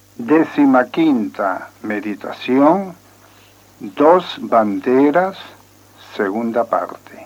15ª meditación, dos banderas, segunda parte.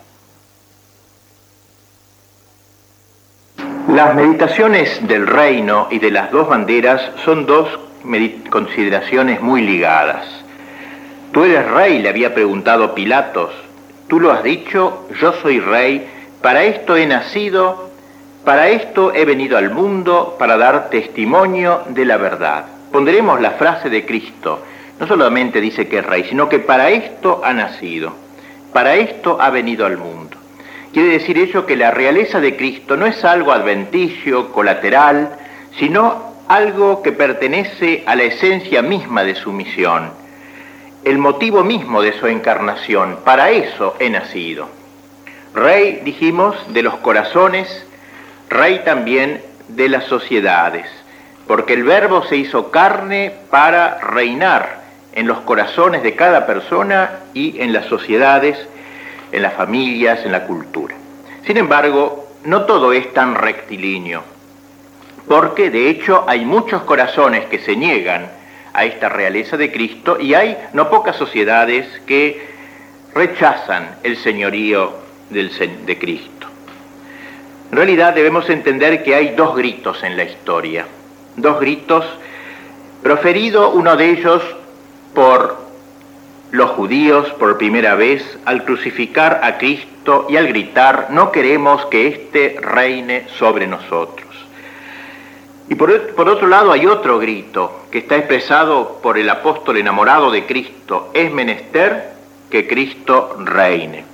Las meditaciones del reino y de las dos banderas son dos consideraciones muy ligadas. Tú eres rey, le había preguntado Pilatos. Tú lo has dicho, yo soy rey, para esto he nacido, para esto he venido al mundo, para dar testimonio de la verdad. Ponderemos la frase de Cristo. No solamente dice que es rey, sino que para esto ha nacido, para esto ha venido al mundo. Quiere decir ello que la realeza de Cristo no es algo adventicio, colateral, sino algo que pertenece a la esencia misma de su misión, el motivo mismo de su encarnación. Para eso he nacido. Rey, dijimos, de los corazones, rey también de las sociedades, porque el Verbo se hizo carne para reinar en los corazones de cada persona y en las sociedades, en las familias, en la cultura. Sin embargo, no todo es tan rectilíneo, porque de hecho hay muchos corazones que se niegan a esta realeza de Cristo y hay no pocas sociedades que rechazan el señorío de Cristo. En realidad debemos entender que hay dos gritos en la historia, dos gritos, proferido uno de ellos por los judíos por primera vez al crucificar a Cristo y al gritar: no queremos que éste reine sobre nosotros. Y por otro lado hay otro grito que está expresado por el apóstol enamorado de Cristo: es menester que Cristo reine.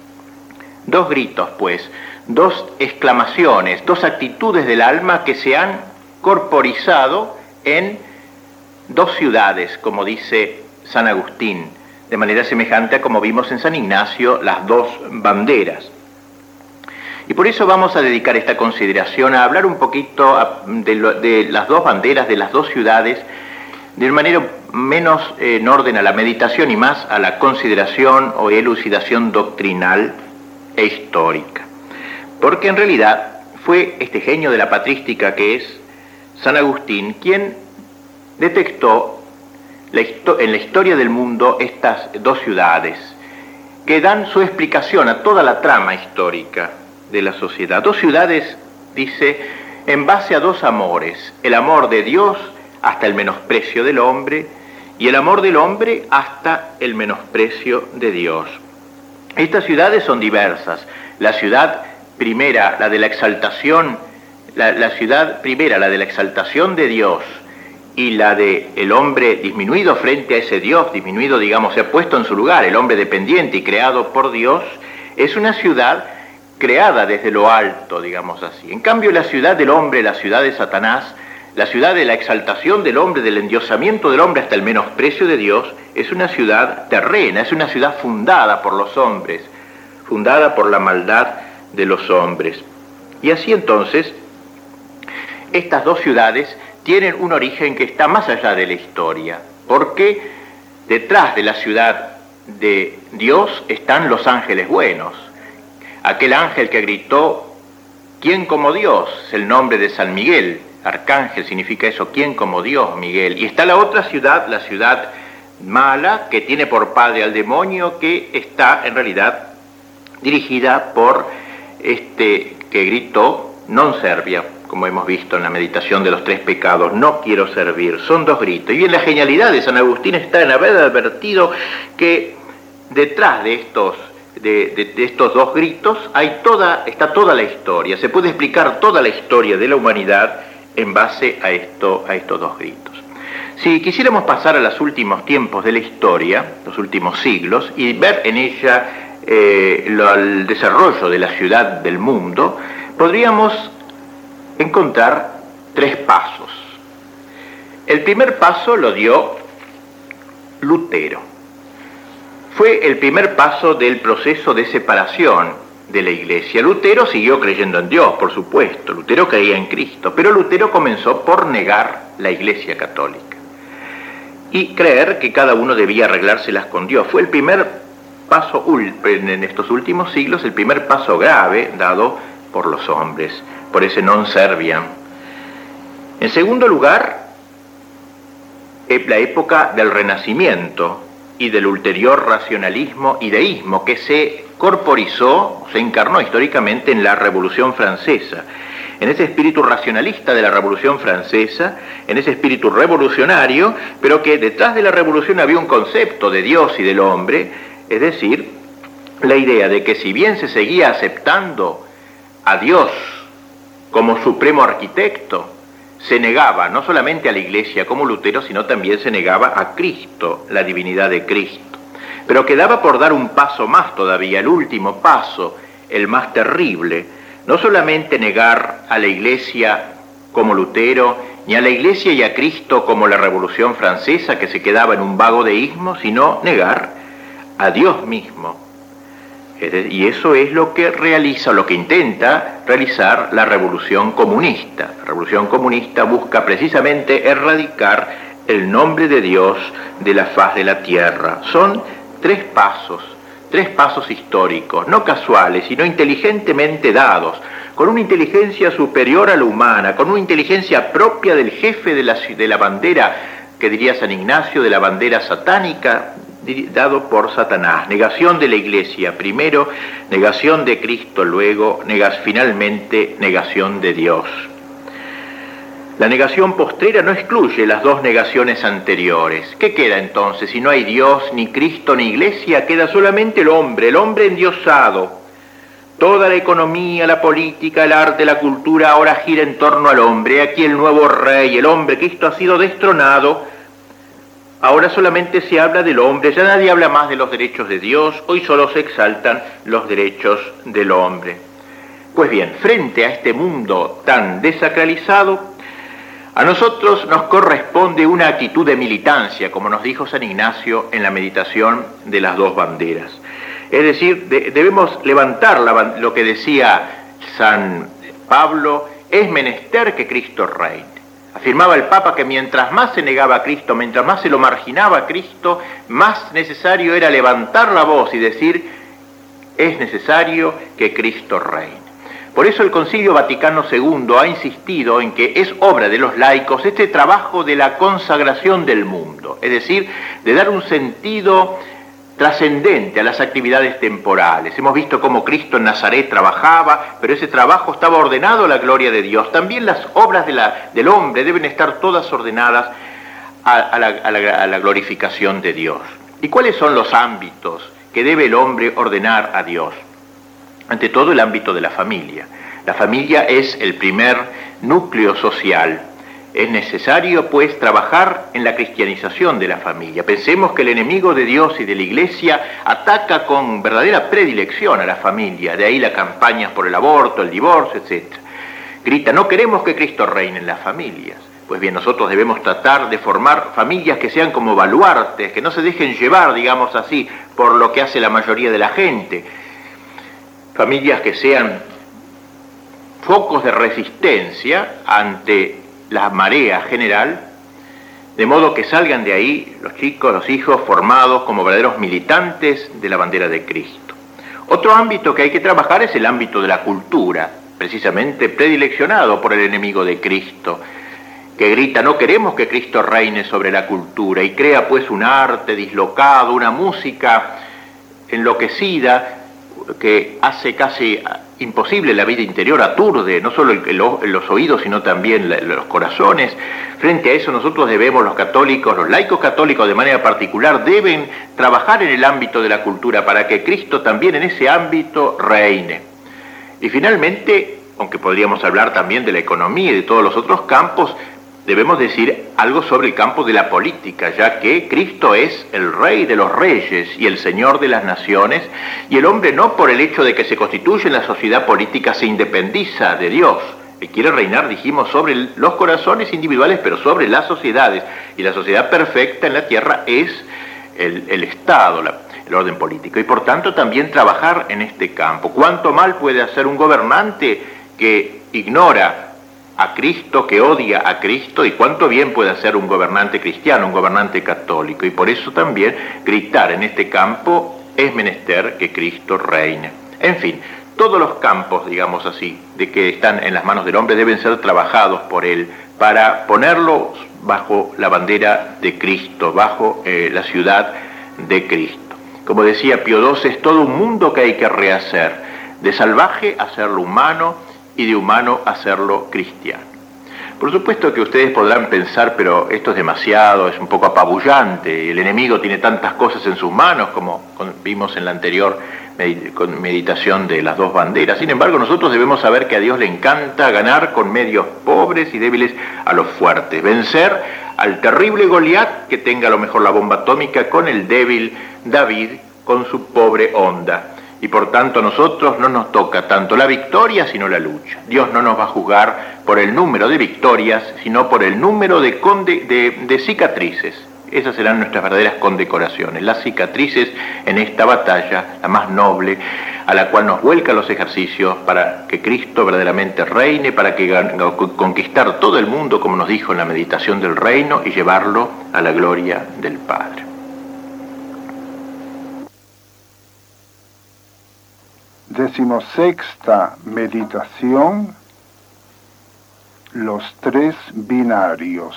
Dos gritos, pues, dos exclamaciones, dos actitudes del alma que se han corporizado en dos ciudades, como dice San Agustín, de manera semejante a como vimos en San Ignacio, las dos banderas. Y por eso vamos a dedicar esta consideración a hablar un poquito de las dos banderas, de las dos ciudades, de manera menos en orden a la meditación y más a la consideración o elucidación doctrinal e histórica. Porque en realidad fue este genio de la patrística que es San Agustín quien detectó en la historia del mundo estas dos ciudades que dan su explicación a toda la trama histórica de la sociedad. Dos ciudades, dice, en base a dos amores: el amor de Dios hasta el menosprecio del hombre y el amor del hombre hasta el menosprecio de Dios. Estas ciudades son diversas. La ciudad primera, la de la exaltación, la ciudad primera, la de la exaltación de Dios, y la de el hombre disminuido frente a ese Dios, disminuido, digamos, se ha puesto en su lugar, el hombre dependiente y creado por Dios, es una ciudad creada desde lo alto, digamos así. En cambio, la ciudad del hombre, la ciudad de Satanás, la ciudad de la exaltación del hombre, del endiosamiento del hombre hasta el menosprecio de Dios, es una ciudad terrena, es una ciudad fundada por los hombres, fundada por la maldad de los hombres. Y así entonces, estas dos ciudades tienen un origen que está más allá de la historia, porque detrás de la ciudad de Dios están los ángeles buenos. Aquel ángel que gritó: ¿quién como Dios? Es el nombre de San Miguel, arcángel significa eso, ¿quién como Dios? Miguel. Y está la otra ciudad, la ciudad mala, que tiene por padre al demonio, que está en realidad dirigida por que gritó: non servia, como hemos visto en la meditación de los tres pecados, no quiero servir. Son dos gritos. Y bien, la genialidad de San Agustín está en haber advertido que detrás de estos dos gritos está toda la historia. Se puede explicar toda la historia de la humanidad en base a estos dos gritos. Si quisiéramos pasar a los últimos tiempos de la historia, los últimos siglos, y ver en ella el desarrollo de la ciudad del mundo, podríamos encontrar tres pasos. El primer paso lo dio Lutero. Fue el primer paso del proceso de separación de la Iglesia. Lutero siguió creyendo en Dios, por supuesto. Lutero creía en Cristo, pero Lutero comenzó por negar la Iglesia católica y creer que cada uno debía arreglárselas con Dios. Fue el primer paso en estos últimos siglos, el primer paso grave dado por los hombres, por ese non serviam. En segundo lugar, la época del Renacimiento y del ulterior racionalismo y deísmo que se corporizó, se encarnó históricamente en la Revolución Francesa. En ese espíritu racionalista de la Revolución Francesa, en ese espíritu revolucionario, pero que detrás de la revolución había un concepto de Dios y del hombre, es decir, la idea de que si bien se seguía aceptando a Dios como supremo arquitecto, se negaba no solamente a la Iglesia como Lutero, sino también se negaba a Cristo, la divinidad de Cristo. Pero quedaba por dar un paso más todavía, el último paso, el más terrible, no solamente negar a la Iglesia como Lutero, ni a la Iglesia y a Cristo como la Revolución Francesa, que se quedaba en un vago deísmo, sino negar a Dios mismo. Y eso es lo que realiza, lo que intenta realizar la Revolución Comunista. La Revolución Comunista busca precisamente erradicar el nombre de Dios de la faz de la tierra. Son tres pasos históricos, no casuales, sino inteligentemente dados, con una inteligencia superior a la humana, con una inteligencia propia del jefe de la bandera, que diría San Ignacio, de la bandera satánica, dado por Satanás. Negación de la Iglesia primero, negación de Cristo luego, finalmente negación de Dios. La negación postrera no excluye las dos negaciones anteriores. ¿Qué queda entonces? Si no hay Dios, ni Cristo, ni Iglesia, queda solamente el hombre endiosado. Toda la economía, la política, el arte, la cultura ahora gira en torno al hombre. Aquí el nuevo rey, el hombre. Cristo ha sido destronado. Ahora solamente se habla del hombre, ya nadie habla más de los derechos de Dios, hoy solo se exaltan los derechos del hombre. Pues bien, frente a este mundo tan desacralizado, a nosotros nos corresponde una actitud de militancia, como nos dijo San Ignacio en la meditación de las dos banderas. Es decir, debemos levantar lo que decía San Pablo, es menester que Cristo reine. Afirmaba el Papa que mientras más se negaba a Cristo, mientras más se lo marginaba a Cristo, más necesario era levantar la voz y decir, es necesario que Cristo reine. Por eso el Concilio Vaticano II ha insistido en que es obra de los laicos este trabajo de la consagración del mundo, es decir, de dar un sentido trascendente a las actividades temporales. Hemos visto cómo Cristo en Nazaret trabajaba, pero ese trabajo estaba ordenado a la gloria de Dios. También las obras del hombre deben estar todas ordenadas a la glorificación de Dios. ¿Y cuáles son los ámbitos que debe el hombre ordenar a Dios? Ante todo, el ámbito de la familia. La familia es el primer núcleo social. Es necesario, pues, trabajar en la cristianización de la familia. Pensemos que el enemigo de Dios y de la Iglesia ataca con verdadera predilección a la familia, de ahí las campañas por el aborto, el divorcio, etc. Grita, no queremos que Cristo reine en las familias. Pues bien, nosotros debemos tratar de formar familias que sean como baluartes, que no se dejen llevar, digamos así, por lo que hace la mayoría de la gente. Familias que sean focos de resistencia ante la marea general, de modo que salgan de ahí los chicos, los hijos formados como verdaderos militantes de la bandera de Cristo. Otro ámbito que hay que trabajar es el ámbito de la cultura, precisamente predileccionado por el enemigo de Cristo, que grita, no queremos que Cristo reine sobre la cultura, y crea pues un arte dislocado, una música enloquecida, que hace casi imposible la vida interior, aturde no solo los oídos, sino también los corazones. Frente a eso nosotros debemos, los católicos, los laicos católicos de manera particular, deben trabajar en el ámbito de la cultura para que Cristo también en ese ámbito reine. Y finalmente, aunque podríamos hablar también de la economía y de todos los otros campos, debemos decir algo sobre el campo de la política, ya que Cristo es el Rey de los reyes y el Señor de las naciones, y el hombre no por el hecho de que se constituye en la sociedad política se independiza de Dios. Él quiere reinar, dijimos, sobre los corazones individuales, pero sobre las sociedades, y la sociedad perfecta en la tierra es el Estado, el orden político, y por tanto también trabajar en este campo. ¿Cuánto mal puede hacer un gobernante que ignora a Cristo, que odia a Cristo, y cuánto bien puede hacer un gobernante cristiano, un gobernante católico? Y por eso también gritar en este campo, es menester que Cristo reine. En fin, todos los campos, digamos así, de que están en las manos del hombre deben ser trabajados por él, para ponerlos bajo la bandera de Cristo, bajo la ciudad de Cristo. Como decía Pío XII, es todo un mundo que hay que rehacer, de salvaje hacerlo humano y de humano hacerlo cristiano. Por supuesto que ustedes podrán pensar, pero esto es demasiado, es un poco apabullante, el enemigo tiene tantas cosas en sus manos, como vimos en la anterior meditación de las dos banderas. Sin embargo, nosotros debemos saber que a Dios le encanta ganar con medios pobres y débiles a los fuertes, vencer al terrible Goliat que tenga a lo mejor la bomba atómica con el débil David con su pobre Honda. Y por tanto a nosotros no nos toca tanto la victoria sino la lucha. Dios no nos va a juzgar por el número de victorias, sino por el número de cicatrices. Esas serán nuestras verdaderas condecoraciones, las cicatrices en esta batalla, la más noble, a la cual nos vuelca los ejercicios para que Cristo verdaderamente reine, para que conquistar todo el mundo, como nos dijo en la meditación del reino, y llevarlo a la gloria del Padre. Decimosexta meditación, los tres binarios.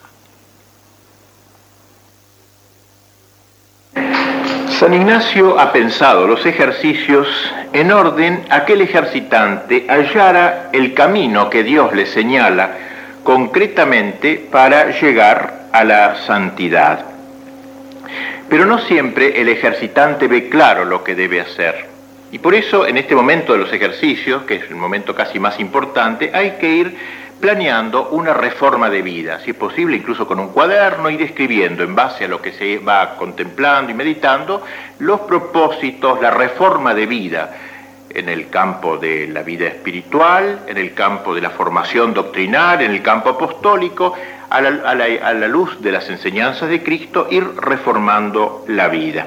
San Ignacio ha pensado los ejercicios en orden a que el ejercitante hallara el camino que Dios le señala concretamente para llegar a la santidad. Pero no siempre el ejercitante ve claro lo que debe hacer. Y por eso, en este momento de los ejercicios, que es el momento casi más importante, hay que ir planeando una reforma de vida, si es posible incluso con un cuaderno, ir escribiendo en base a lo que se va contemplando y meditando, los propósitos, la reforma de vida, en el campo de la vida espiritual, en el campo de la formación doctrinal, en el campo apostólico, a la luz de las enseñanzas de Cristo, ir reformando la vida.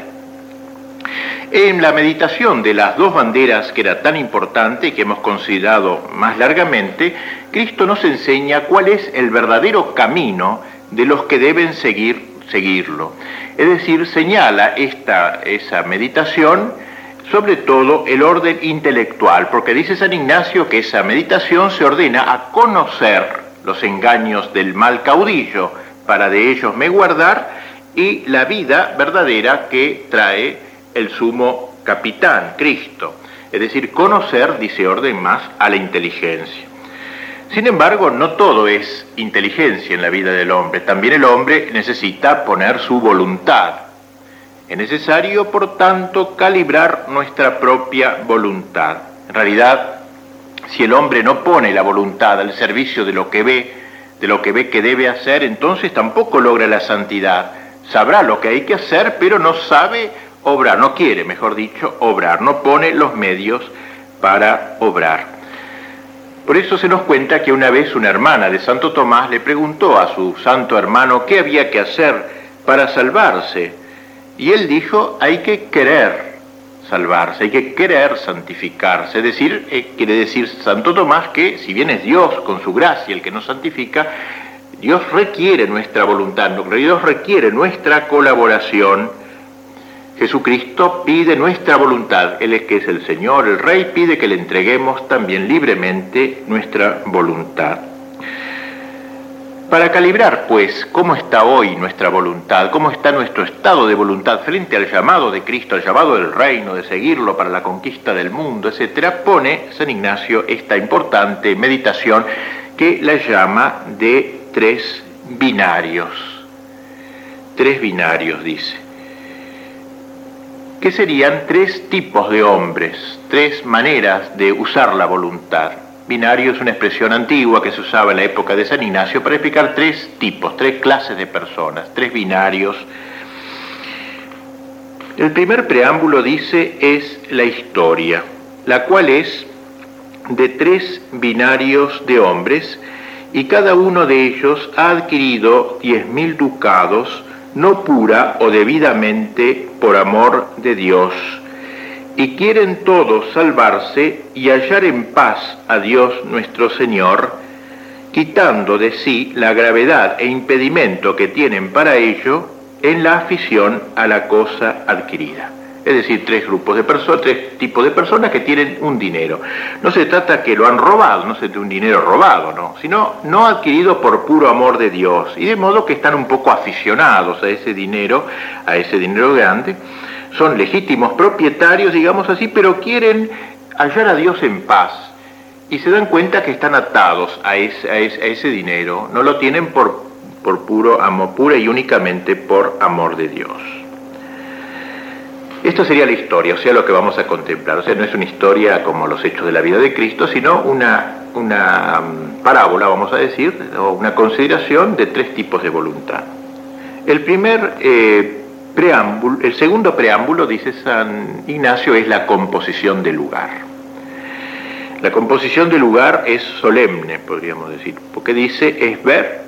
En la meditación de las dos banderas, que era tan importante y que hemos considerado más largamente, Cristo nos enseña cuál es el verdadero camino de los que deben seguirlo. Es decir, señala esa meditación, sobre todo el orden intelectual, porque dice San Ignacio que esa meditación se ordena a conocer los engaños del mal caudillo, para de ellos me guardar, y la vida verdadera que trae el sumo capitán, Cristo. Es decir, conocer, dice orden más, a la inteligencia. Sin embargo, no todo es inteligencia en la vida del hombre. También el hombre necesita poner su voluntad. Es necesario, por tanto, calibrar nuestra propia voluntad. En realidad, si el hombre no pone la voluntad al servicio de lo que ve que debe hacer, entonces tampoco logra la santidad. Sabrá lo que hay que hacer, pero no sabe obrar, no quiere, mejor dicho, obrar, no pone los medios para obrar. Por eso se nos cuenta que una vez una hermana de Santo Tomás le preguntó a su santo hermano qué había que hacer para salvarse. Y él dijo, hay que querer salvarse, hay que querer santificarse. Es decir, quiere decir Santo Tomás que, si bien es Dios con su gracia el que nos santifica, Dios requiere nuestra voluntad, Dios requiere nuestra colaboración. Jesucristo pide nuestra voluntad, Él es que es el Señor, el Rey, pide que le entreguemos también libremente nuestra voluntad. Para calibrar, pues, cómo está hoy nuestra voluntad, cómo está nuestro estado de voluntad frente al llamado de Cristo, al llamado del reino, de seguirlo para la conquista del mundo, etc., pone San Ignacio esta importante meditación que la llama de tres binarios. Tres binarios, dice. Que serían tres tipos de hombres, tres maneras de usar la voluntad. Binario es una expresión antigua que se usaba en la época de San Ignacio para explicar tres tipos, tres clases de personas, tres binarios. El primer preámbulo dice es la historia, la cual es de tres binarios de hombres y cada uno de ellos ha adquirido 10.000 ducados, no pura o debidamente por amor de Dios, y quieren todos salvarse y hallar en paz a Dios nuestro Señor, quitando de sí la gravedad e impedimento que tienen para ello en la afición a la cosa adquirida. Es Es decir, tres tipos de personas que tienen un dinero. No se trata que lo han robado, no se trata de un dinero robado, ¿no? Sino no adquirido por puro amor de Dios. Y de modo que están un poco aficionados a ese dinero grande. Son legítimos propietarios, digamos así, pero quieren hallar a Dios en paz. Y se dan cuenta que están atados a ese dinero. No lo tienen por puro amor, pura y únicamente por amor de Dios. Esto sería la historia, o sea, lo que vamos a contemplar. O sea, no es una historia como los hechos de la vida de Cristo, sino una parábola, vamos a decir, o una consideración de tres tipos de voluntad. El segundo preámbulo, dice San Ignacio, es la composición del lugar. La composición del lugar es solemne, podríamos decir, porque dice, es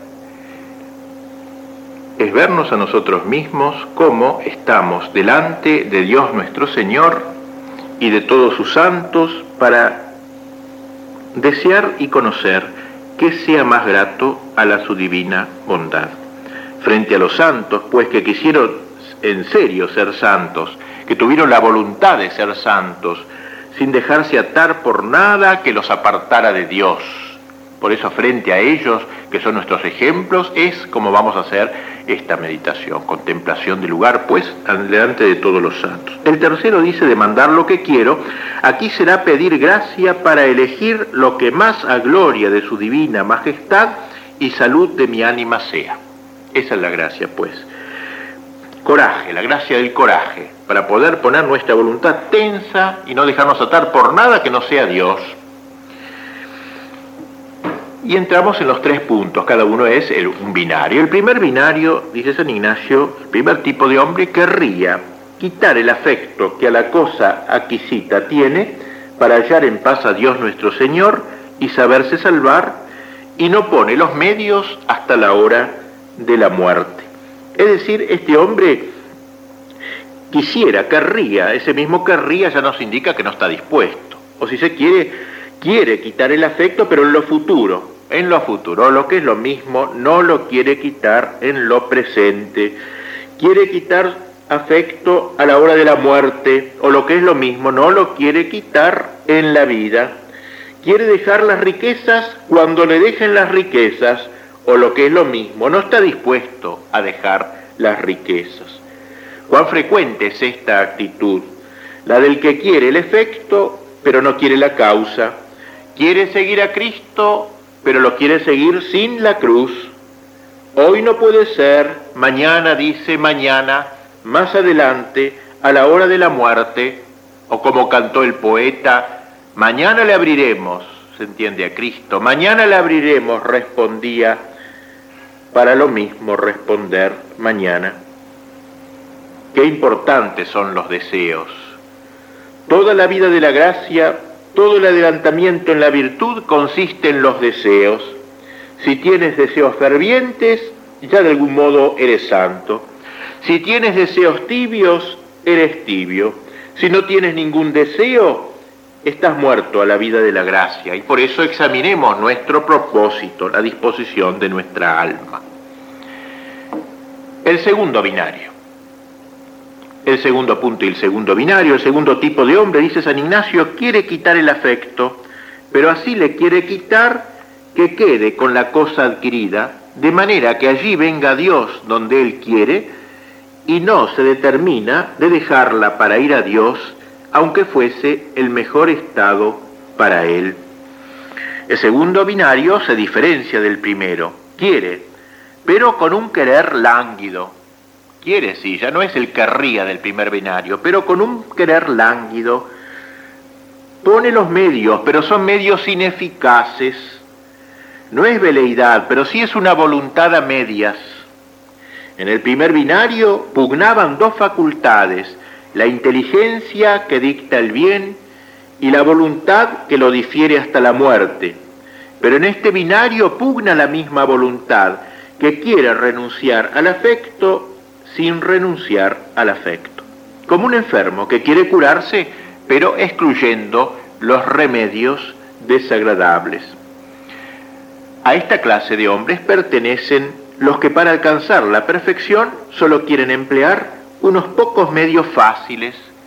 vernos a nosotros mismos como estamos delante de Dios nuestro Señor y de todos sus santos para desear y conocer qué sea más grato a su divina bondad. Frente a los santos, pues que quisieron en serio ser santos, que tuvieron la voluntad de ser santos, sin dejarse atar por nada que los apartara de Dios. Por eso, frente a ellos, que son nuestros ejemplos, es como vamos a hacer esta meditación, contemplación del lugar, pues, delante de todos los santos. El tercero dice, demandar lo que quiero. Aquí será pedir gracia para elegir lo que más a gloria de su divina majestad y salud de mi ánima sea. Esa es la gracia, pues. Coraje, la gracia del coraje, para poder poner nuestra voluntad tensa y no dejarnos atar por nada que no sea Dios. Y entramos en los tres puntos, cada uno es un binario. El primer binario, dice San Ignacio, el primer tipo de hombre querría quitar el afecto que a la cosa adquisita tiene para hallar en paz a Dios nuestro Señor y saberse salvar, y no pone los medios hasta la hora de la muerte. Es decir, este hombre querría, ese mismo querría ya nos indica que no está dispuesto. O si se quiere quitar el afecto, pero en lo futuro, o lo que es lo mismo, no lo quiere quitar en lo presente. Quiere quitar afecto a la hora de la muerte, o lo que es lo mismo, no lo quiere quitar en la vida. Quiere dejar las riquezas cuando le dejen las riquezas, o lo que es lo mismo, no está dispuesto a dejar las riquezas. ¿Cuán frecuente es esta actitud? La del que quiere el efecto, pero no quiere la causa. Quiere seguir a Cristo, pero lo quiere seguir sin la cruz. Hoy no puede ser, mañana dice mañana, más adelante, a la hora de la muerte, o como cantó el poeta, mañana le abriremos, se entiende a Cristo, mañana le abriremos, respondía, para lo mismo responder mañana. Qué importantes son los deseos. Toda la vida de la gracia, todo el adelantamiento en la virtud consiste en los deseos. Si tienes deseos fervientes, ya de algún modo eres santo. Si tienes deseos tibios, eres tibio. Si no tienes ningún deseo, estás muerto a la vida de la gracia. Y por eso examinemos nuestro propósito, la disposición de nuestra alma. El segundo binario. El segundo punto y el segundo binario, el segundo tipo de hombre, dice San Ignacio, quiere quitar el afecto, pero así le quiere quitar que quede con la cosa adquirida, de manera que allí venga Dios donde Él quiere, y no se determina de dejarla para ir a Dios, aunque fuese el mejor estado para Él. El segundo binario se diferencia del primero, quiere, pero con un querer lánguido. Quiere, sí, ya no es el querría del primer binario, pero con un querer lánguido. Pone los medios, pero son medios ineficaces. No es veleidad, pero sí es una voluntad a medias. En el primer binario pugnaban dos facultades, la inteligencia que dicta el bien y la voluntad que lo difiere hasta la muerte. Pero en este binario pugna la misma voluntad, que quiere renunciar al afecto sin renunciar al afecto. Como un enfermo que quiere curarse, pero excluyendo los remedios desagradables. A esta clase de hombres pertenecen los que para alcanzar la perfección solo quieren emplear unos pocos medios fáciles,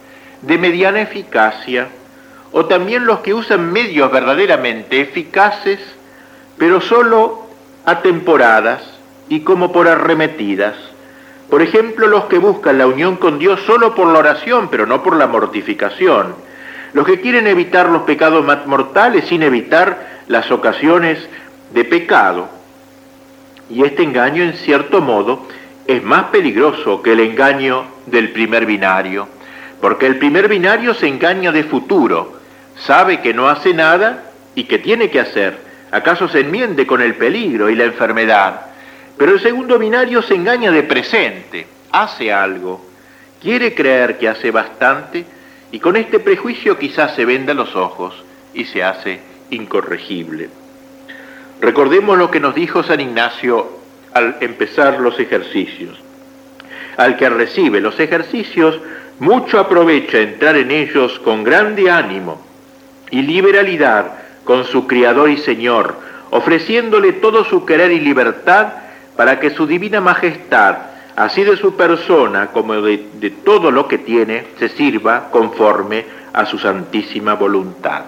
de mediana eficacia, o también los que usan medios verdaderamente eficaces, pero solo a temporadas y como por arremetidas. Por ejemplo, los que buscan la unión con Dios solo por la oración, pero no por la mortificación. Los que quieren evitar los pecados mortales sin evitar las ocasiones de pecado. Y este engaño, en cierto modo, es más peligroso que el engaño del primer binario, porque el primer binario se engaña de futuro, sabe que no hace nada y que tiene que hacer, acaso se enmiende con el peligro y la enfermedad, pero el segundo binario se engaña de presente, hace algo, quiere creer que hace bastante y con este prejuicio quizás se venda los ojos y se hace incorregible. Recordemos lo que nos dijo San Ignacio al empezar los ejercicios. Al que recibe los ejercicios, mucho aprovecha entrar en ellos con grande ánimo y liberalidad con su Criador y Señor, ofreciéndole todo su querer y libertad para que su divina majestad, así de su persona como de todo lo que tiene, se sirva conforme a su santísima voluntad.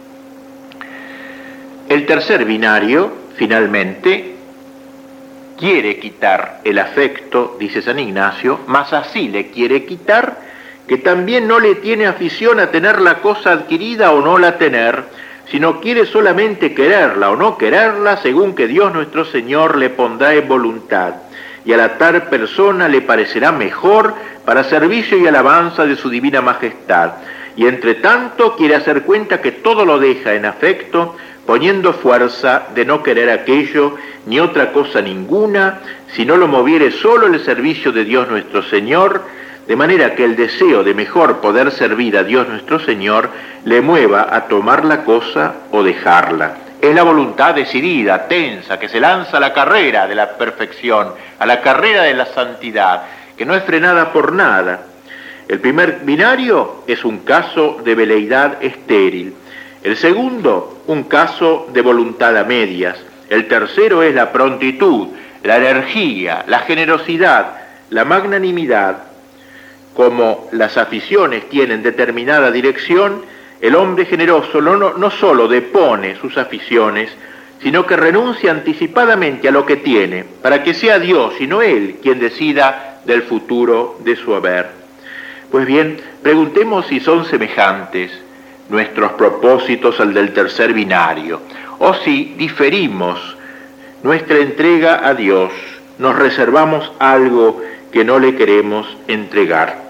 El tercer binario, finalmente, quiere quitar el afecto, dice San Ignacio, mas así le quiere quitar que también no le tiene afición a tener la cosa adquirida o no la tener, sino quiere solamente quererla o no quererla según que Dios nuestro Señor le pondrá en voluntad, y a la tal persona le parecerá mejor para servicio y alabanza de su divina majestad, y entre tanto quiere hacer cuenta que todo lo deja en afecto, poniendo fuerza de no querer aquello ni otra cosa ninguna, si no lo moviere solo el servicio de Dios nuestro Señor, de manera que el deseo de mejor poder servir a Dios nuestro Señor le mueva a tomar la cosa o dejarla. Es la voluntad decidida, tensa, que se lanza a la carrera de la perfección, a la carrera de la santidad, que no es frenada por nada. El primer binario es un caso de veleidad estéril. El segundo, un caso de voluntad a medias. El tercero es la prontitud, la energía, la generosidad, la magnanimidad. Como las aficiones tienen determinada dirección, el hombre generoso no solo depone sus aficiones, sino que renuncia anticipadamente a lo que tiene, para que sea Dios y no él quien decida del futuro de su haber. Pues bien, preguntemos si son semejantes nuestros propósitos al del tercer binario, o si diferimos nuestra entrega a Dios, nos reservamos algo que no le queremos entregar.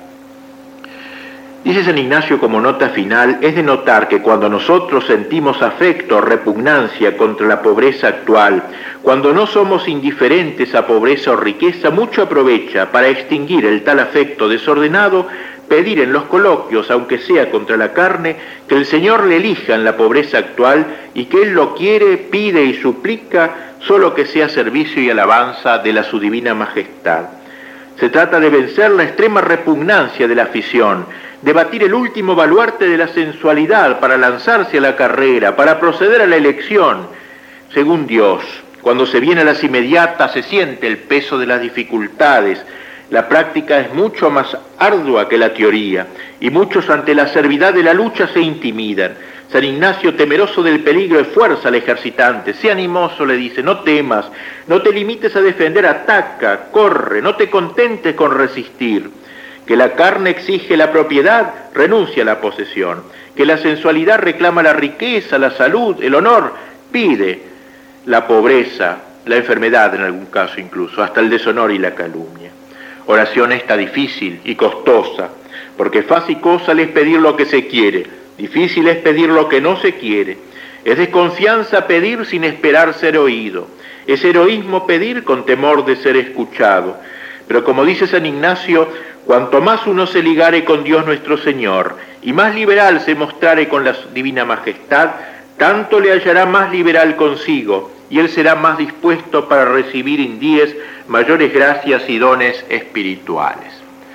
Dice San Ignacio como nota final, es de notar que cuando nosotros sentimos afecto o repugnancia contra la pobreza actual, cuando no somos indiferentes a pobreza o riqueza, mucho aprovecha para extinguir el tal afecto desordenado, pedir en los coloquios, aunque sea contra la carne, que el Señor le elija en la pobreza actual y que Él lo quiere, pide y suplica, solo que sea servicio y alabanza de la su divina majestad. Se trata de vencer la extrema repugnancia de la afición, de batir el último baluarte de la sensualidad para lanzarse a la carrera, para proceder a la elección. Según Dios, cuando se viene a las inmediatas se siente el peso de las dificultades. La práctica es mucho más ardua que la teoría, y muchos ante la servidad de la lucha se intimidan. San Ignacio, temeroso del peligro, esfuerza al ejercitante. Sé animoso, le dice, no temas, no te limites a defender, ataca, corre, no te contentes con resistir. Que la carne exige la propiedad, renuncia a la posesión. Que la sensualidad reclama la riqueza, la salud, el honor, pide la pobreza, la enfermedad en algún caso incluso, hasta el deshonor y la calumnia. Oración esta difícil y costosa, porque fácil cosa es pedir lo que se quiere, difícil es pedir lo que no se quiere. Es desconfianza pedir sin esperar ser oído. Es heroísmo pedir con temor de ser escuchado. Pero como dice San Ignacio, cuanto más uno se ligare con Dios nuestro Señor y más liberal se mostrare con la divina majestad, tanto le hallará más liberal consigo y él será más dispuesto para recibir en días mayores gracias y dones espirituales.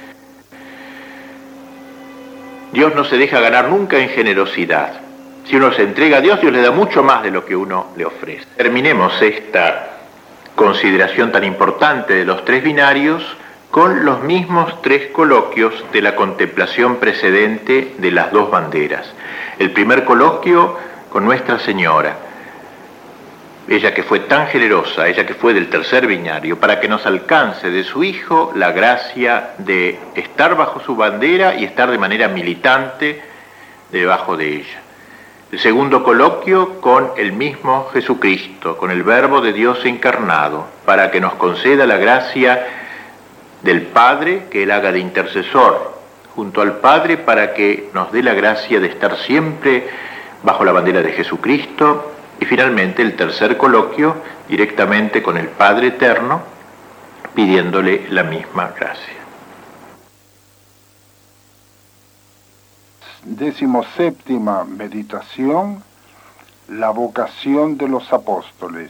Dios no se deja ganar nunca en generosidad. Si uno se entrega a Dios, Dios le da mucho más de lo que uno le ofrece. Terminemos esta consideración tan importante de los tres binarios con los mismos 3 coloquios de la contemplación precedente de las 2 banderas. El primer coloquio con Nuestra Señora, ella que fue tan generosa, ella que fue del tercer binario, para que nos alcance de su Hijo la gracia de estar bajo su bandera y estar de manera militante debajo de ella. El segundo coloquio con el mismo Jesucristo, con el Verbo de Dios encarnado, para que nos conceda la gracia del Padre, que Él haga de intercesor junto al Padre, para que nos dé la gracia de estar siempre bajo la bandera de Jesucristo. Y finalmente el tercer coloquio directamente con el Padre Eterno, pidiéndole la misma gracia. 17ª meditación, la vocación de los apóstoles.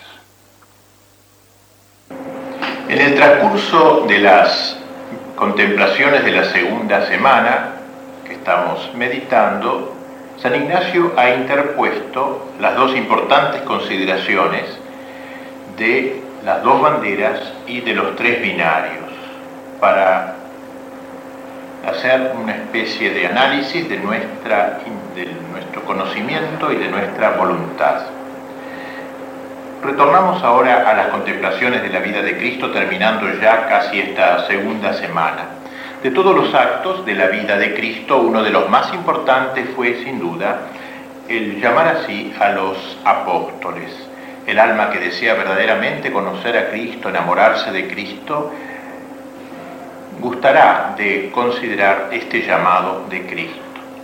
En el transcurso de las contemplaciones de la segunda semana que estamos meditando, San Ignacio ha interpuesto las 2 importantes consideraciones de las 2 banderas y de los 3 binarios, para hacer una especie de análisis de nuestro conocimiento y de nuestra voluntad. Retornamos ahora a las contemplaciones de la vida de Cristo, terminando ya casi esta segunda semana. De todos los actos de la vida de Cristo, uno de los más importantes fue, sin duda, el llamar así a los apóstoles. El alma que desea verdaderamente conocer a Cristo, enamorarse de Cristo, gustará de considerar este llamado de Cristo.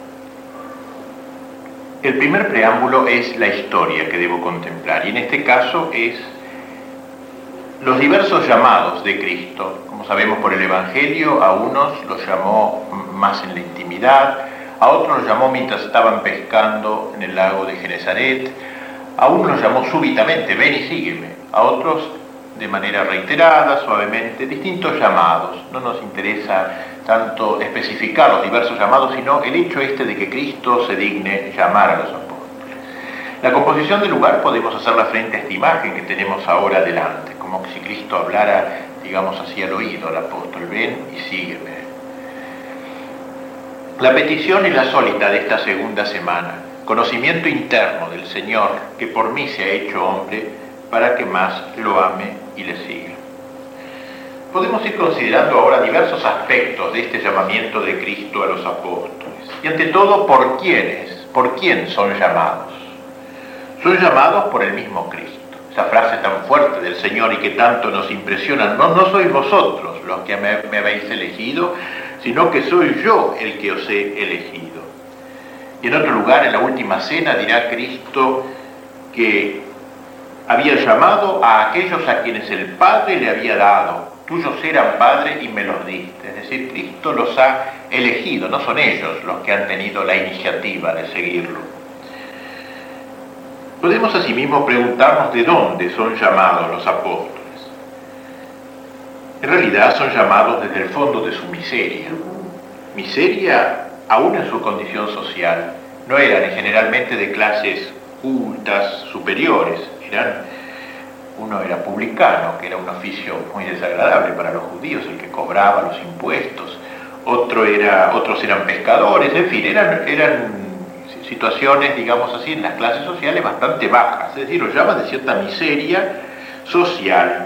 El primer preámbulo es la historia que debo contemplar, y en este caso es los diversos llamados de Cristo. Como sabemos por el Evangelio, a unos los llamó más en la intimidad, a otros los llamó mientras estaban pescando en el lago de Genesaret, a unos los llamó súbitamente, ven y sígueme, a otros de manera reiterada, suavemente, distintos llamados. No nos interesa tanto especificar los diversos llamados, sino el hecho de que Cristo se digne llamar a los apóstoles. La composición del lugar podemos hacerla frente a esta imagen que tenemos ahora delante, como si Cristo hablara, digamos así, al oído al apóstol: ven y sígueme. La petición es la sólita de esta segunda semana, conocimiento interno del Señor, que por mí se ha hecho hombre, para que más lo ame y le siga. Podemos ir considerando ahora diversos aspectos de este llamamiento de Cristo a los apóstoles. Y ante todo, ¿por quién son llamados? Son llamados por el mismo Cristo. Esa frase tan fuerte del Señor y que tanto nos impresiona: no sois vosotros los que me habéis elegido, sino que soy yo el que os he elegido. Y en otro lugar, en la última cena, dirá Cristo que había llamado a aquellos a quienes el Padre le había dado. Tuyos eran, Padre, y me los diste. Es decir, Cristo los ha elegido, no son ellos los que han tenido la iniciativa de seguirlo. Podemos asimismo preguntarnos de dónde son llamados los apóstoles. En realidad son llamados desde el fondo de su miseria. Miseria, aún en su condición social, no eran generalmente de clases cultas superiores, uno era publicano, que era un oficio muy desagradable para los judíos, el que cobraba los impuestos, otros eran pescadores, en fin, eran situaciones, digamos así, en las clases sociales bastante bajas, es decir, lo llama de cierta miseria social.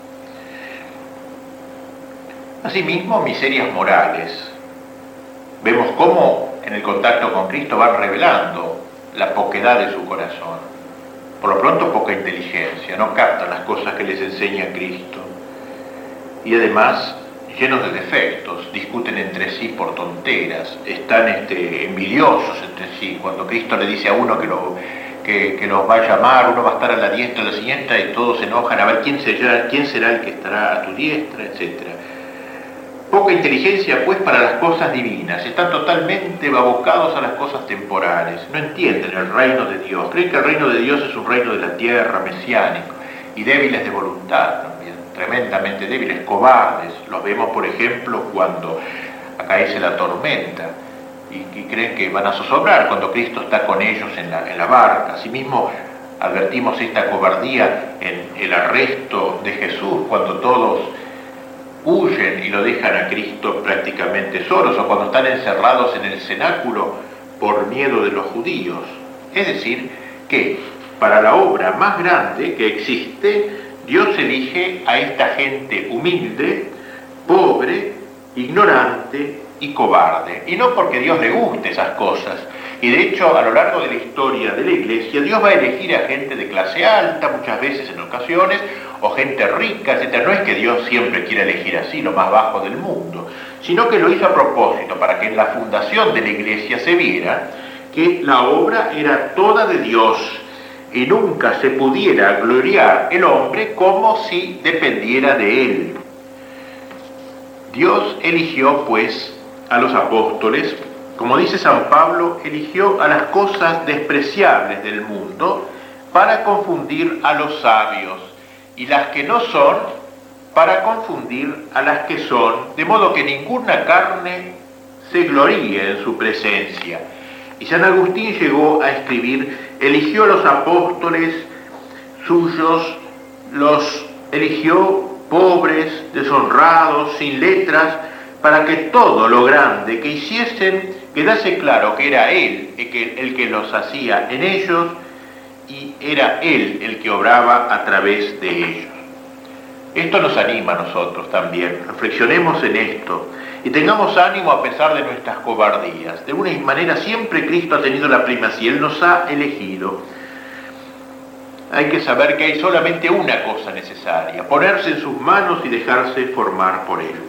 Asimismo, miserias morales. Vemos cómo en el contacto con Cristo van revelando la poquedad de su corazón. Por lo pronto, poca inteligencia, no captan las cosas que les enseña Cristo. Y además, llenos de defectos, discuten entre sí por tonteras, están envidiosos entre sí. Cuando Cristo le dice a uno que los va a llamar, uno va a estar a la diestra, a la siniestra, y todos se enojan a ver quién será el que estará a tu diestra, etc. Poca inteligencia, pues, para las cosas divinas. Están totalmente abocados a las cosas temporales. No entienden el reino de Dios. Creen que el reino de Dios es un reino de la tierra, mesiánico, y débiles de voluntad también, tremendamente débiles, cobardes. Los vemos, por ejemplo, cuando acaece la tormenta y creen que van a zozobrar cuando Cristo está con ellos en la barca. Asimismo, advertimos esta cobardía en el arresto de Jesús, cuando todos huyen y lo dejan a Cristo prácticamente solos o cuando están encerrados en el cenáculo por miedo de los judíos. Es decir, que para la obra más grande que existe, Dios elige a esta gente humilde, pobre, ignorante y cobarde. Y no porque Dios le guste esas cosas. Y de hecho, a lo largo de la historia de la Iglesia, Dios va a elegir a gente de clase alta, muchas veces en ocasiones, o gente rica, etc. No es que Dios siempre quiera elegir así, lo más bajo del mundo, sino que lo hizo a propósito, para que en la fundación de la Iglesia se viera que la obra era toda de Dios, y nunca se pudiera gloriar el hombre como si dependiera de él. Dios eligió, pues, a los apóstoles. Como dice San Pablo, eligió a las cosas despreciables del mundo para confundir a los sabios, y las que no son para confundir a las que son, de modo que ninguna carne se gloríe en su presencia. Y San Agustín llegó a escribir: eligió a los apóstoles suyos, los eligió pobres, deshonrados, sin letras, para que todo lo grande que hiciesen quedase claro que era Él el que los hacía en ellos, y era Él el que obraba a través de ellos. Esto nos anima a nosotros también. Reflexionemos en esto y tengamos ánimo a pesar de nuestras cobardías. De una manera siempre Cristo ha tenido la primacía, Él nos ha elegido. Hay que saber que hay solamente una cosa necesaria: ponerse en sus manos y dejarse formar por Él.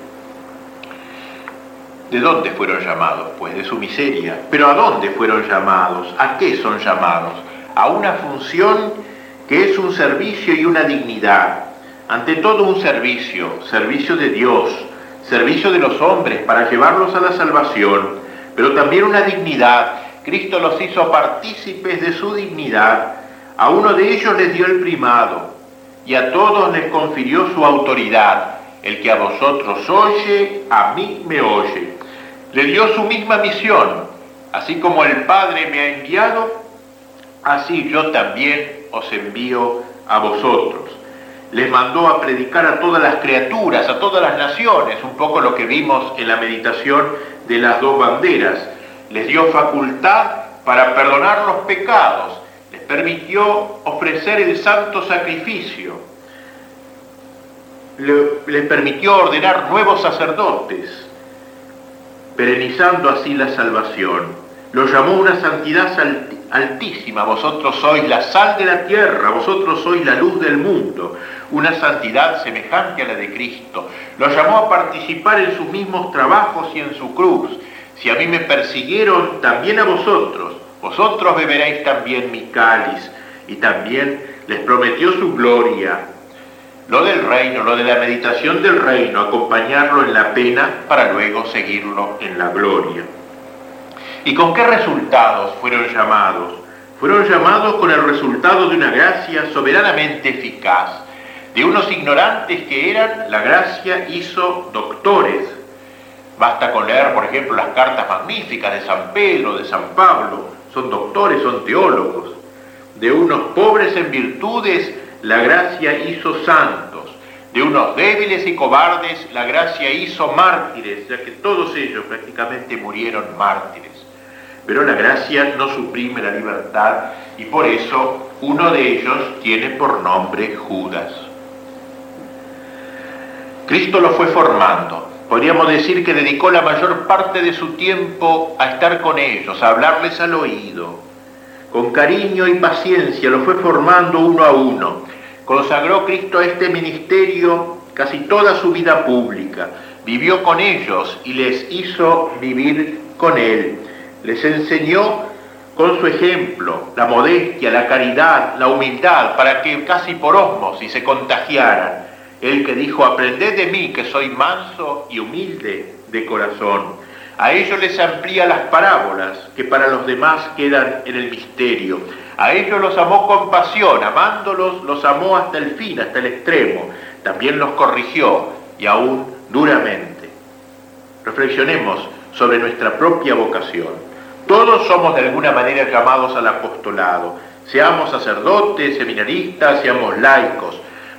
¿De dónde fueron llamados? Pues de su miseria. ¿Pero a dónde fueron llamados? ¿A qué son llamados? A una función que es un servicio y una dignidad. Ante todo un servicio de Dios, servicio de los hombres para llevarlos a la salvación, pero también una dignidad. Cristo los hizo partícipes de su dignidad. A uno de ellos les dio el primado y a todos les confirió su autoridad. El que a vosotros oye, a mí me oye. Le dio su misma misión. Así como el Padre me ha enviado, así yo también os envío a vosotros. Les mandó a predicar a todas las criaturas, a todas las naciones, un poco lo que vimos en la meditación de las dos banderas. Les dio facultad para perdonar los pecados, les permitió ofrecer el santo sacrificio, les permitió ordenar nuevos sacerdotes, perenizando así la salvación. Los llamó una santidad altísima: vosotros sois la sal de la tierra, vosotros sois la luz del mundo. Una santidad semejante a la de Cristo. Los llamó a participar en sus mismos trabajos y en su cruz. Si a mí me persiguieron, también a vosotros. Vosotros beberéis también mi cáliz. Y también les prometió su gloria. Lo del reino, lo de la meditación del reino, acompañarlo en la pena para luego seguirlo en la gloria. ¿Y con qué resultados fueron llamados? Fueron llamados con el resultado de una gracia soberanamente eficaz. De unos ignorantes que eran, la gracia hizo doctores. Basta con leer, por ejemplo, las cartas magníficas de San Pedro, de San Pablo. Son doctores, son teólogos. De unos pobres en virtudes, la gracia hizo santos. De unos débiles y cobardes, la gracia hizo mártires, ya que todos ellos prácticamente murieron mártires. Pero la gracia no suprime la libertad, y por eso uno de ellos tiene por nombre Judas. Cristo lo fue formando. Podríamos decir que dedicó la mayor parte de su tiempo a estar con ellos, a hablarles al oído. Con cariño y paciencia lo fue formando uno a uno. Consagró Cristo a este ministerio casi toda su vida pública. Vivió con ellos y les hizo vivir con Él. Les enseñó con su ejemplo la modestia, la caridad, la humildad, para que casi por ósmosis se contagiaran. Él que dijo: aprended de mí, que soy manso y humilde de corazón. A ellos les amplía las parábolas, que para los demás quedan en el misterio. A ellos los amó con pasión, amándolos los amó hasta el fin, hasta el extremo. También los corrigió, y aún duramente. Reflexionemos sobre nuestra propia vocación. Todos somos de alguna manera llamados al apostolado. Seamos sacerdotes, seminaristas, seamos laicos.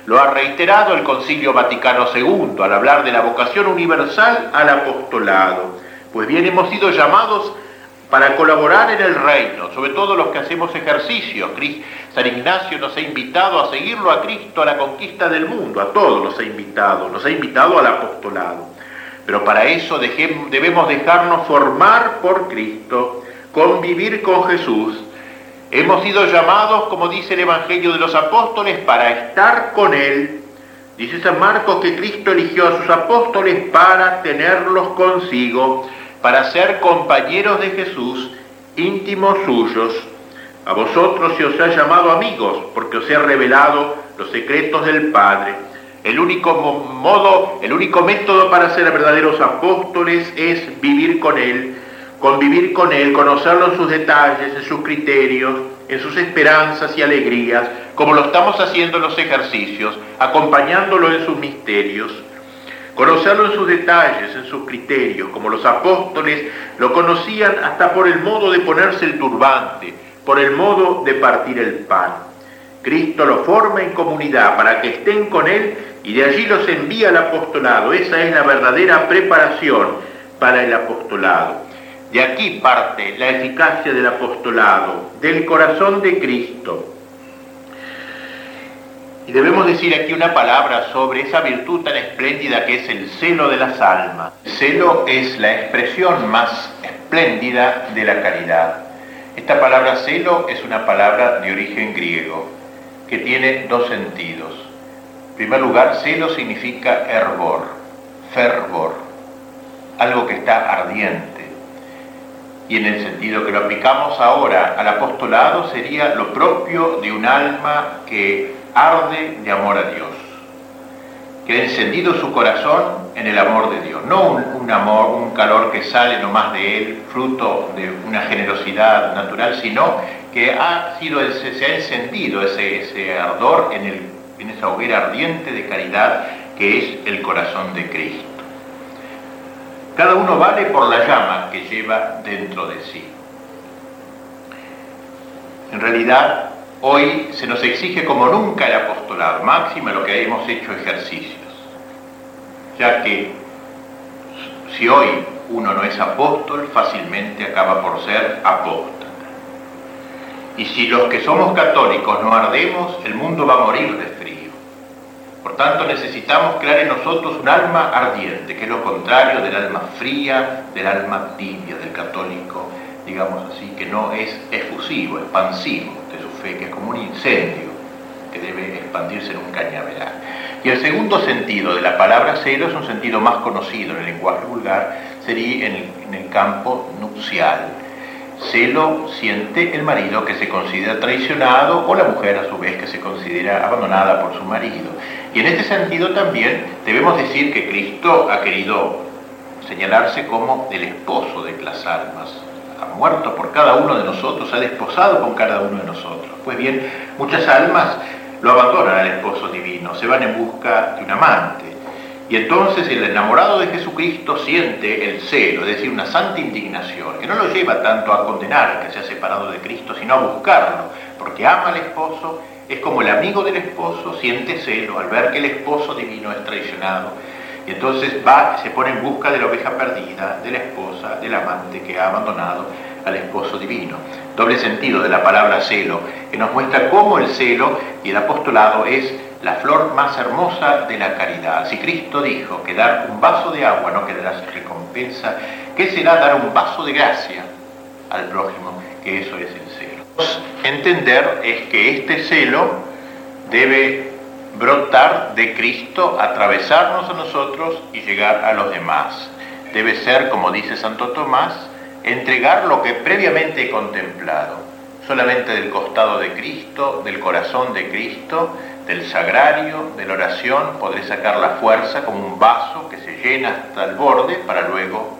Lo ha reiterado el Concilio Vaticano II al hablar de la vocación universal al apostolado. Pues bien, hemos sido llamados para colaborar en el reino, sobre todo los que hacemos ejercicio. San Ignacio nos ha invitado a seguirlo a Cristo, a la conquista del mundo, a todos nos ha invitado al apostolado. Pero para eso debemos dejarnos formar por Cristo, convivir con Jesús. Hemos sido llamados, como dice el Evangelio de los Apóstoles, para estar con Él. Dice San Marcos que Cristo eligió a sus apóstoles para tenerlos consigo, para ser compañeros de Jesús, íntimos suyos. A vosotros se os ha llamado amigos, porque os he revelado los secretos del Padre. El único método para ser verdaderos apóstoles es vivir con Él, convivir con Él, conocerlo en sus detalles, en sus criterios, en sus esperanzas y alegrías, como lo estamos haciendo en los ejercicios, acompañándolo en sus misterios. Conocerlo en sus detalles, en sus criterios, como los apóstoles lo conocían hasta por el modo de ponerse el turbante, por el modo de partir el pan. Cristo los forma en comunidad para que estén con Él y de allí los envía al apostolado. Esa es la verdadera preparación para el apostolado. De aquí parte la eficacia del apostolado, del corazón de Cristo. Y debemos decir aquí una palabra sobre esa virtud tan espléndida que es el celo de las almas. El celo es la expresión más espléndida de la caridad. Esta palabra celo es una palabra de origen griego que tiene dos sentidos. En primer lugar, celo significa fervor, algo que está ardiente. Y en el sentido que lo aplicamos ahora al apostolado sería lo propio de un alma que arde de amor a Dios, que ha encendido su corazón en el amor de Dios, no un amor, un calor que sale nomás de Él, fruto de una generosidad natural, sino que se ha encendido ese ardor en esa hoguera ardiente de caridad que es el corazón de Cristo. Cada uno vale por la llama que lleva dentro de sí. En realidad, hoy se nos exige como nunca el apostolado, máxima lo que hemos hecho ejercicios, ya que si hoy uno no es apóstol, fácilmente acaba por ser apóstata. Y si los que somos católicos no ardemos, el mundo va a morir de frío. Por tanto, necesitamos crear en nosotros un alma ardiente, que es lo contrario del alma fría, del alma tibia, del católico, digamos así, que no es efusivo, expansivo de su fe, que es como un incendio que debe expandirse en un cañaveral. Y el segundo sentido de la palabra celo es un sentido más conocido en el lenguaje vulgar, sería en el campo nupcial. Celo siente el marido que se considera traicionado o la mujer a su vez que se considera abandonada por su marido. Y en este sentido también debemos decir que Cristo ha querido señalarse como el esposo de las almas. Ha muerto por cada uno de nosotros, ha desposado con cada uno de nosotros. Pues bien, muchas almas lo abandonan al esposo divino, se van en busca de un amante. Y entonces el enamorado de Jesucristo siente el celo, es decir, una santa indignación, que no lo lleva tanto a condenar al que se ha separado de Cristo, sino a buscarlo, porque ama al esposo, es como el amigo del esposo, siente celo al ver que el esposo divino es traicionado. Y entonces se pone en busca de la oveja perdida, de la esposa, del amante que ha abandonado al esposo divino. Doble sentido de la palabra celo, que nos muestra cómo el celo y el apostolado es la flor más hermosa de la caridad. Si Cristo dijo que dar un vaso de agua no quedará sin recompensa, ¿qué será dar un vaso de gracia al prójimo? Que eso es el celo. Entender es que este celo debe brotar de Cristo, atravesarnos a nosotros y llegar a los demás. Debe ser, como dice Santo Tomás, entregar lo que previamente he contemplado, solamente del costado de Cristo, del corazón de Cristo, del sagrario, de la oración, podré sacar la fuerza como un vaso que se llena hasta el borde para luego